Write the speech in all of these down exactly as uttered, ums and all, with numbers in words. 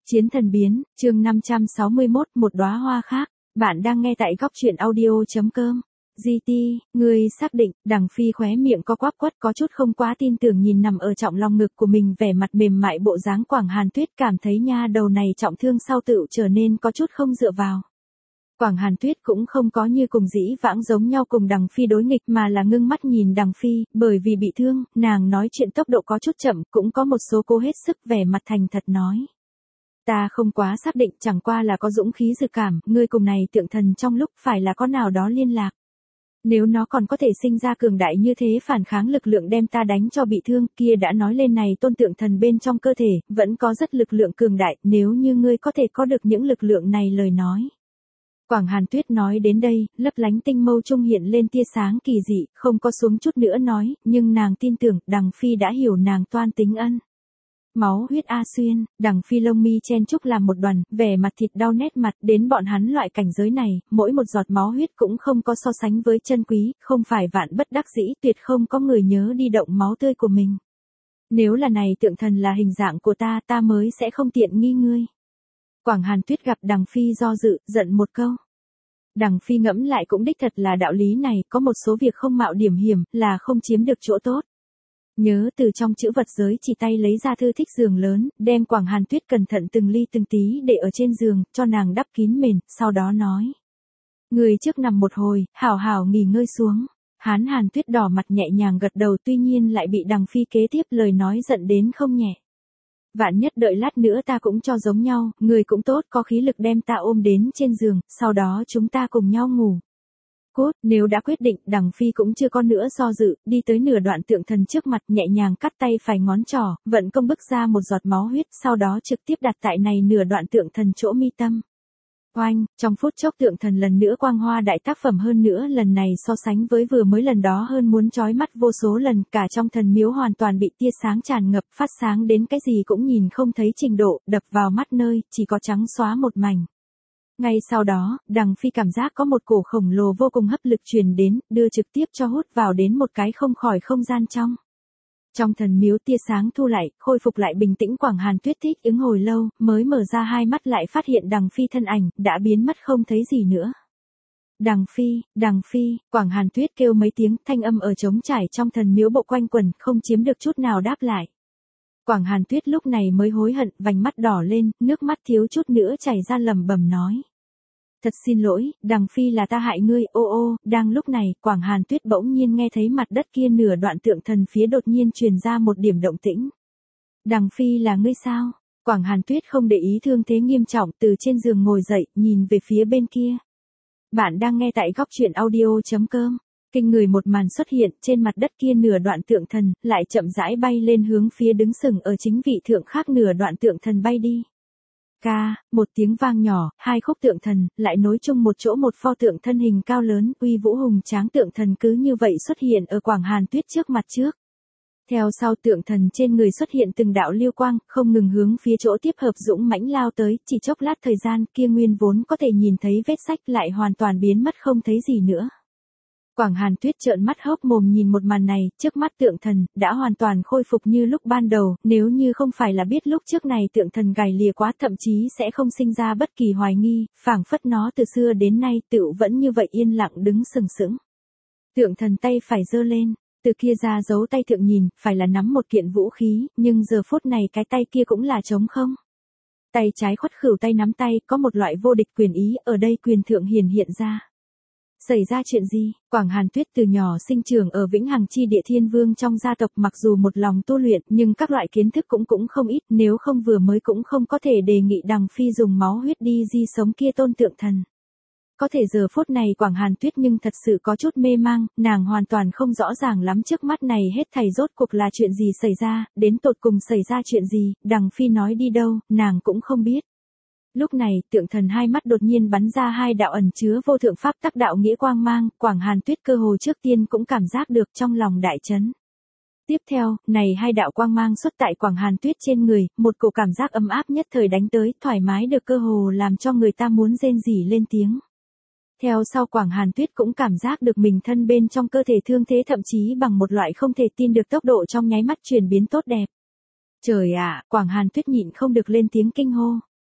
Chiến thần biến, chương năm trăm sáu mươi mốt, một đóa hoa khác. Bạn đang nghe tại góc truyện audio.com. giê tê, ngươi xác định, Đằng Phi khóe miệng có quắp quất có chút không quá tin tưởng nhìn nằm ở trọng lòng ngực của mình vẻ mặt mềm mại bộ dáng Quảng Hàn Tuyết cảm thấy nha đầu này trọng thương sau tựu trở nên có chút không dựa vào. Quảng Hàn Tuyết cũng không có như cùng dĩ vãng giống nhau cùng Đằng Phi đối nghịch mà là ngưng mắt nhìn Đằng Phi, bởi vì bị thương, nàng nói chuyện tốc độ có chút chậm, cũng có một số cô hết sức vẻ mặt thành thật nói. Ta không quá xác định, chẳng qua là có dũng khí dự cảm, ngươi cùng này tượng thần trong lúc phải là có nào đó liên lạc. Nếu nó còn có thể sinh ra cường đại như thế phản kháng lực lượng đem ta đánh cho bị thương, kia đã nói lên này tôn tượng thần bên trong cơ thể, vẫn có rất lực lượng cường đại, nếu như ngươi có thể có được những lực lượng này lời nói. Quảng Hàn Tuyết nói đến đây, lấp lánh tinh mâu trung hiện lên tia sáng kỳ dị, không có xuống chút nữa nói, nhưng nàng tin tưởng, Đằng Phi đã hiểu nàng toan tính ân. Máu huyết A Xuyên, Đằng Phi lông mi chen chúc làm một đoàn, vẻ mặt thịt đau nét mặt, đến bọn hắn loại cảnh giới này, mỗi một giọt máu huyết cũng không có so sánh với chân quý, không phải vạn bất đắc dĩ, tuyệt không có người nhớ đi động máu tươi của mình. Nếu là này tượng thần là hình dạng của ta, ta mới sẽ không tiện nghi ngươi. Quảng Hàn Tuyết gặp Đằng Phi do dự, giận một câu. Đằng Phi ngẫm lại cũng đích thật là đạo lý này, có một số việc không mạo điểm hiểm, là không chiếm được chỗ tốt. Nhớ từ trong chữ vật giới chỉ tay lấy ra thư thích giường lớn, đem Quảng Hàn Tuyết cẩn thận từng ly từng tí để ở trên giường, cho nàng đắp kín mền, sau đó nói. Người trước nằm một hồi, hảo hảo nghỉ ngơi xuống. Hán Hàn Tuyết đỏ mặt nhẹ nhàng gật đầu tuy nhiên lại bị Đằng Phi kế tiếp lời nói giận đến không nhẹ. Vạn nhất đợi lát nữa ta cũng cho giống nhau, người cũng tốt có khí lực đem ta ôm đến trên giường, sau đó chúng ta cùng nhau ngủ. Cốt, nếu đã quyết định, Đằng Phi cũng chưa có nữa do dự, đi tới nửa đoạn tượng thần trước mặt nhẹ nhàng cắt tay phải ngón trỏ, vận công bức ra một giọt máu huyết, sau đó trực tiếp đặt tại này nửa đoạn tượng thần chỗ mi tâm. Oanh, trong phút chốc tượng thần lần nữa quang hoa đại tác phẩm hơn nữa lần này so sánh với vừa mới lần đó hơn muốn chói mắt vô số lần, cả trong thần miếu hoàn toàn bị tia sáng tràn ngập, phát sáng đến cái gì cũng nhìn không thấy trình độ, đập vào mắt nơi, chỉ có trắng xóa một mảnh. Ngay sau đó, Đằng Phi cảm giác có một cổ khổng lồ vô cùng hấp lực truyền đến, đưa trực tiếp cho hút vào đến một cái không khỏi không gian trong. Trong thần miếu tia sáng thu lại, khôi phục lại bình tĩnh Quảng Hàn Tuyết thích ứng hồi lâu, mới mở ra hai mắt lại phát hiện Đằng Phi thân ảnh, đã biến mất không thấy gì nữa. Đằng Phi, Đằng Phi, Quảng Hàn Tuyết kêu mấy tiếng, thanh âm ở trống trải trong thần miếu bộ quanh quẩn, không chiếm được chút nào đáp lại. Quảng Hàn Tuyết lúc này mới hối hận, vành mắt đỏ lên, nước mắt thiếu chút nữa chảy ra lẩm bẩm nói. Thật xin lỗi, Đằng Phi là ta hại ngươi, ô ô, đang lúc này, Quảng Hàn Tuyết bỗng nhiên nghe thấy mặt đất kia nửa đoạn tượng thần phía đột nhiên truyền ra một điểm động tĩnh. Đằng Phi là ngươi sao? Quảng Hàn Tuyết không để ý thương thế nghiêm trọng từ trên giường ngồi dậy, nhìn về phía bên kia. Bạn đang nghe tại góc truyện audio.com. Kinh người một màn xuất hiện trên mặt đất kia nửa đoạn tượng thần, lại chậm rãi bay lên hướng phía đứng sừng ở chính vị thượng khác nửa đoạn tượng thần bay đi. Ca, một tiếng vang nhỏ, hai khúc tượng thần, lại nối chung một chỗ một pho tượng thân hình cao lớn, uy vũ hùng tráng tượng thần cứ như vậy xuất hiện ở Quảng Hàn Tuyết trước mặt trước. Theo sau tượng thần trên người xuất hiện từng đạo lưu quang, không ngừng hướng phía chỗ tiếp hợp dũng mãnh lao tới, chỉ chốc lát thời gian kia nguyên vốn có thể nhìn thấy vết sách lại hoàn toàn biến mất không thấy gì nữa. Quảng Hàn Tuyết trợn mắt hốc mồm nhìn một màn này, trước mắt tượng thần, đã hoàn toàn khôi phục như lúc ban đầu, nếu như không phải là biết lúc trước này tượng thần gầy lìa quá thậm chí sẽ không sinh ra bất kỳ hoài nghi, phảng phất nó từ xưa đến nay tựu vẫn như vậy yên lặng đứng sừng sững. Tượng thần tay phải giơ lên, từ kia ra giấu tay thượng nhìn, phải là nắm một kiện vũ khí, nhưng giờ phút này cái tay kia cũng là trống không. Tay trái khuất khửu tay nắm tay, có một loại vô địch quyền ý, ở đây quyền thượng hiển hiện ra. Xảy ra chuyện gì? Quảng Hàn Tuyết từ nhỏ sinh trưởng ở Vĩnh Hằng chi địa thiên vương trong gia tộc mặc dù một lòng tu luyện nhưng các loại kiến thức cũng cũng không ít nếu không vừa mới cũng không có thể đề nghị Đằng Phi dùng máu huyết đi di sống kia tôn tượng thần. Có thể giờ phút này Quảng Hàn Tuyết nhưng thật sự có chút mê mang, nàng hoàn toàn không rõ ràng lắm trước mắt này hết thảy rốt cuộc là chuyện gì xảy ra, đến tột cùng xảy ra chuyện gì, Đằng Phi nói đi đâu, nàng cũng không biết. Lúc này, tượng thần hai mắt đột nhiên bắn ra hai đạo ẩn chứa vô thượng pháp tắc đạo nghĩa quang mang, Quảng Hàn Tuyết cơ hồ trước tiên cũng cảm giác được trong lòng đại chấn. Tiếp theo, này hai đạo quang mang xuất tại Quảng Hàn Tuyết trên người, một cổ cảm giác ấm áp nhất thời đánh tới, thoải mái được cơ hồ làm cho người ta muốn rên rỉ lên tiếng. Theo sau Quảng Hàn Tuyết cũng cảm giác được mình thân bên trong cơ thể thương thế thậm chí bằng một loại không thể tin được tốc độ trong nháy mắt chuyển biến tốt đẹp. Trời ạ, Quảng Hàn Tuyết nhịn không được lên tiếng kinh hô.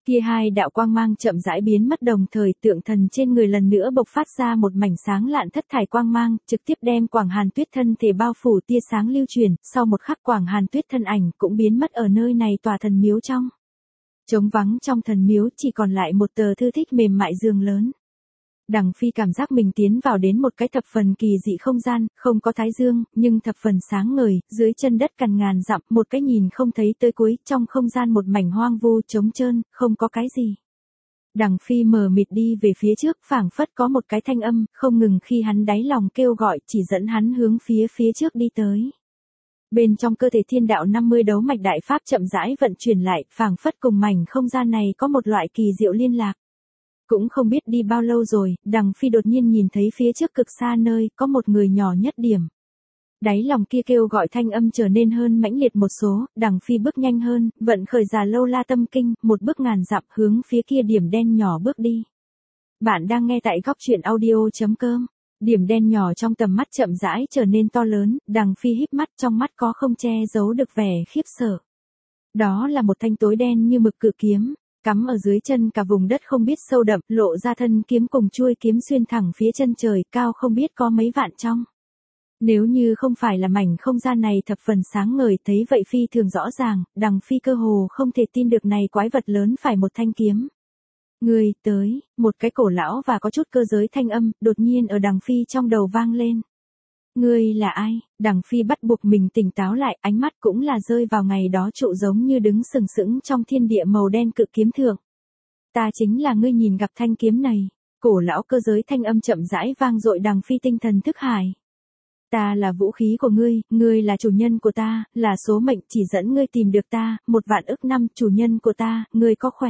Kia hai đạo quang mang chậm rãi biến mất đồng thời tượng thần trên người lần nữa bộc phát ra một mảnh sáng lạn thất thải quang mang, trực tiếp đem Quảng Hàn Tuyết thân thể bao phủ tia sáng lưu truyền, sau một khắc Quảng Hàn Tuyết thân ảnh cũng biến mất ở nơi này tòa thần miếu trong. Trống vắng trong thần miếu chỉ còn lại một tờ thư thích mềm mại giường lớn. Đằng Phi cảm giác mình tiến vào đến một cái thập phần kỳ dị không gian, không có thái dương, nhưng thập phần sáng ngời, dưới chân đất cằn ngàn dặm, một cái nhìn không thấy tới cuối, trong không gian một mảnh hoang vu trống trơn, không có cái gì. Đằng Phi mờ mịt đi về phía trước, phảng phất có một cái thanh âm, không ngừng khi hắn đáy lòng kêu gọi, chỉ dẫn hắn hướng phía phía trước đi tới. Bên trong cơ thể thiên đạo năm mươi đấu mạch đại pháp chậm rãi vận chuyển lại, phảng phất cùng mảnh không gian này có một loại kỳ diệu liên lạc. Cũng không biết đi bao lâu rồi, Đằng Phi đột nhiên nhìn thấy phía trước cực xa nơi, có một người nhỏ nhất điểm. Đáy lòng kia kêu gọi thanh âm trở nên hơn mãnh liệt một số, Đằng Phi bước nhanh hơn, vận khởi già lâu la tâm kinh, một bước ngàn dặm hướng phía kia điểm đen nhỏ bước đi. Bạn đang nghe tại góc truyện audio chấm com. Điểm đen nhỏ trong tầm mắt chậm rãi trở nên to lớn, Đằng Phi híp mắt, trong mắt có không che giấu được vẻ khiếp sợ. Đó là một thanh tối đen như mực cự kiếm, cắm ở dưới chân cả vùng đất không biết sâu đậm, lộ ra thân kiếm cùng chuôi kiếm xuyên thẳng phía chân trời, cao không biết có mấy vạn trong. Nếu như không phải là mảnh không gian này thập phần sáng ngời, thấy vậy phi thường rõ ràng, Đằng Phi cơ hồ không thể tin được này quái vật lớn phải một thanh kiếm. Người tới, một cái cổ lão và có chút cơ giới thanh âm, đột nhiên ở Đằng Phi trong đầu vang lên. Ngươi là ai? Đằng Phi bắt buộc mình tỉnh táo lại, ánh mắt cũng là rơi vào ngày đó trụ giống như đứng sừng sững trong thiên địa màu đen cự kiếm thượng. Ta chính là ngươi nhìn gặp thanh kiếm này. Cổ lão cơ giới thanh âm chậm rãi vang dội Đằng Phi tinh thần thức hải. Ta là vũ khí của ngươi, ngươi là chủ nhân của ta, là số mệnh chỉ dẫn ngươi tìm được ta, một vạn ức năm chủ nhân của ta, ngươi có khỏe.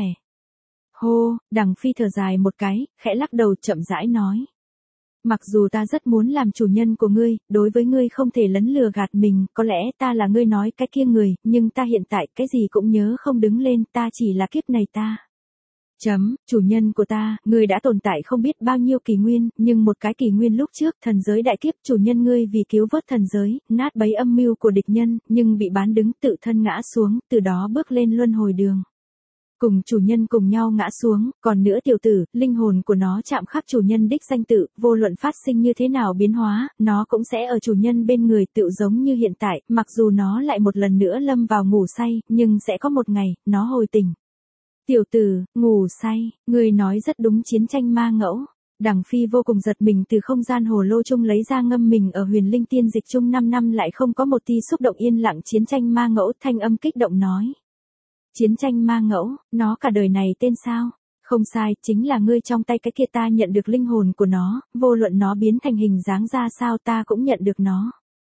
Hô, Đằng Phi thở dài một cái, khẽ lắc đầu chậm rãi nói. Mặc dù ta rất muốn làm chủ nhân của ngươi, đối với ngươi không thể lấn lừa gạt mình, có lẽ ta là ngươi nói cái kia người, nhưng ta hiện tại cái gì cũng nhớ không đứng lên, ta chỉ là kiếp này ta. Chấm, chủ nhân của ta, ngươi đã tồn tại không biết bao nhiêu kỷ nguyên, nhưng một cái kỷ nguyên lúc trước, thần giới đại kiếp, chủ nhân ngươi vì cứu vớt thần giới, nát bấy âm mưu của địch nhân, nhưng bị bán đứng tự thân ngã xuống, từ đó bước lên luân hồi đường. Cùng chủ nhân cùng nhau ngã xuống, còn nữa tiểu tử, linh hồn của nó chạm khắc chủ nhân đích danh tự, vô luận phát sinh như thế nào biến hóa, nó cũng sẽ ở chủ nhân bên người tự giống như hiện tại, mặc dù nó lại một lần nữa lâm vào ngủ say, nhưng sẽ có một ngày, nó hồi tỉnh. Tiểu tử, ngủ say, người nói rất đúng chiến tranh ma ngẫu. Đằng Phi vô cùng giật mình từ không gian hồ lô chung lấy ra ngâm mình ở huyền linh tiên dịch chung năm năm lại không có một tia xúc động yên lặng chiến tranh ma ngẫu thanh âm kích động nói. Chiến tranh ma ngẫu, nó cả đời này tên sao? Không sai, chính là ngươi trong tay cái kia ta nhận được linh hồn của nó, vô luận nó biến thành hình dáng ra sao ta cũng nhận được nó.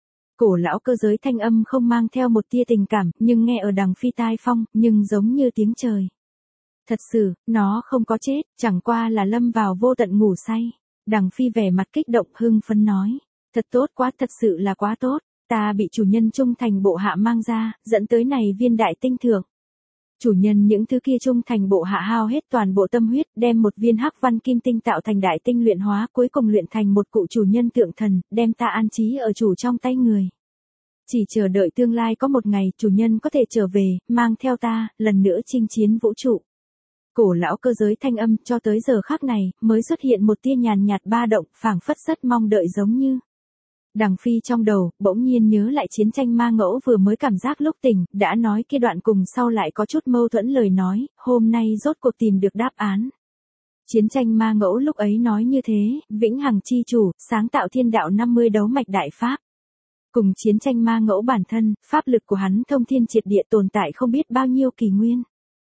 Cổ lão cơ giới thanh âm không mang theo một tia tình cảm, nhưng nghe ở Đằng Phi tai phong, nhưng giống như tiếng trời. Thật sự, nó không có chết, chẳng qua là lâm vào vô tận ngủ say. Đằng Phi vẻ mặt kích động hưng phấn nói. Thật tốt quá, thật sự là quá tốt, ta bị chủ nhân trung thành bộ hạ mang ra, dẫn tới này viên đại tinh thượng. Chủ nhân những thứ kia trung thành bộ hạ hao hết toàn bộ tâm huyết, đem một viên hắc văn kim tinh tạo thành đại tinh luyện hóa, cuối cùng luyện thành một cụ chủ nhân tượng thần, đem ta an trí ở chủ trong tay người. Chỉ chờ đợi tương lai có một ngày, chủ nhân có thể trở về, mang theo ta, lần nữa chinh chiến vũ trụ. Cổ lão cơ giới thanh âm cho tới giờ khắc này, mới xuất hiện một tia nhàn nhạt ba động, phảng phất rất mong đợi giống như. Đằng Phi trong đầu, bỗng nhiên nhớ lại chiến tranh ma ngẫu vừa mới cảm giác lúc tỉnh, đã nói kia đoạn cùng sau lại có chút mâu thuẫn lời nói, hôm nay rốt cuộc tìm được đáp án. Chiến tranh ma ngẫu lúc ấy nói như thế, vĩnh hằng chi chủ, sáng tạo thiên đạo năm mươi đấu mạch đại pháp. Cùng chiến tranh ma ngẫu bản thân, pháp lực của hắn thông thiên triệt địa tồn tại không biết bao nhiêu kỷ nguyên.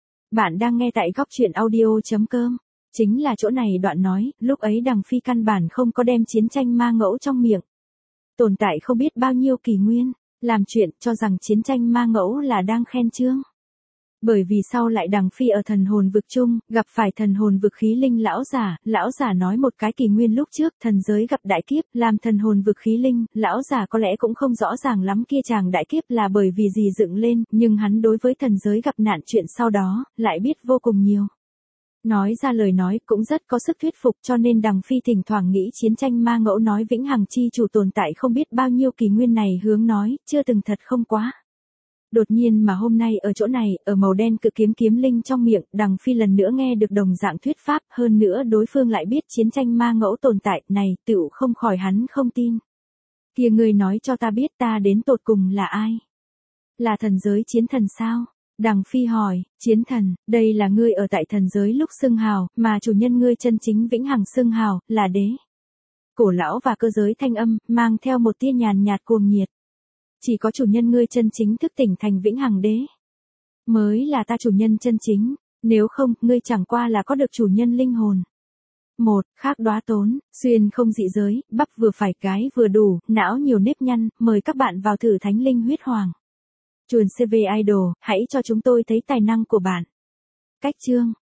Bạn đang nghe tại góc truyện audio chấm com. Chính là chỗ này đoạn nói, lúc ấy Đằng Phi căn bản không có đem chiến tranh ma ngẫu trong miệng. Tồn tại không biết bao nhiêu kỷ nguyên, làm chuyện cho rằng chiến tranh ma ngẫu là đang khen chương. Bởi vì sau lại Đằng Phi ở thần hồn vực chung, gặp phải thần hồn vực khí linh lão giả, lão giả nói một cái kỷ nguyên lúc trước thần giới gặp đại kiếp, làm thần hồn vực khí linh, lão giả có lẽ cũng không rõ ràng lắm kia chàng đại kiếp là bởi vì gì dựng lên, nhưng hắn đối với thần giới gặp nạn chuyện sau đó, lại biết vô cùng nhiều. Nói ra lời nói cũng rất có sức thuyết phục cho nên Đằng Phi thỉnh thoảng nghĩ chiến tranh ma ngẫu nói vĩnh hằng chi chủ tồn tại không biết bao nhiêu kỷ nguyên này hướng nói, chưa từng thật không quá. Đột nhiên mà hôm nay ở chỗ này, ở màu đen cự kiếm kiếm linh trong miệng, Đằng Phi lần nữa nghe được đồng dạng thuyết pháp, hơn nữa đối phương lại biết chiến tranh ma ngẫu tồn tại, này, tựu không khỏi hắn không tin. Kia ngươi nói cho ta biết ta đến tột cùng là ai? Là thần giới chiến thần sao? Đằng Phi hỏi, chiến thần, đây là ngươi ở tại thần giới lúc xưng hào, mà chủ nhân ngươi chân chính vĩnh hằng xưng hào, là đế. Cổ lão và cơ giới thanh âm, mang theo một tia nhàn nhạt cuồng nhiệt. Chỉ có chủ nhân ngươi chân chính thức tỉnh thành vĩnh hằng đế. Mới là ta chủ nhân chân chính, nếu không, ngươi chẳng qua là có được chủ nhân linh hồn. Một, khác đóa tốn, xuyên không dị giới, bắp vừa phải cái vừa đủ, não nhiều nếp nhăn, mời các bạn vào thử thánh linh huyết hoàng. Chuồn xê vê Idol, hãy cho chúng tôi thấy tài năng của bạn. Cách chương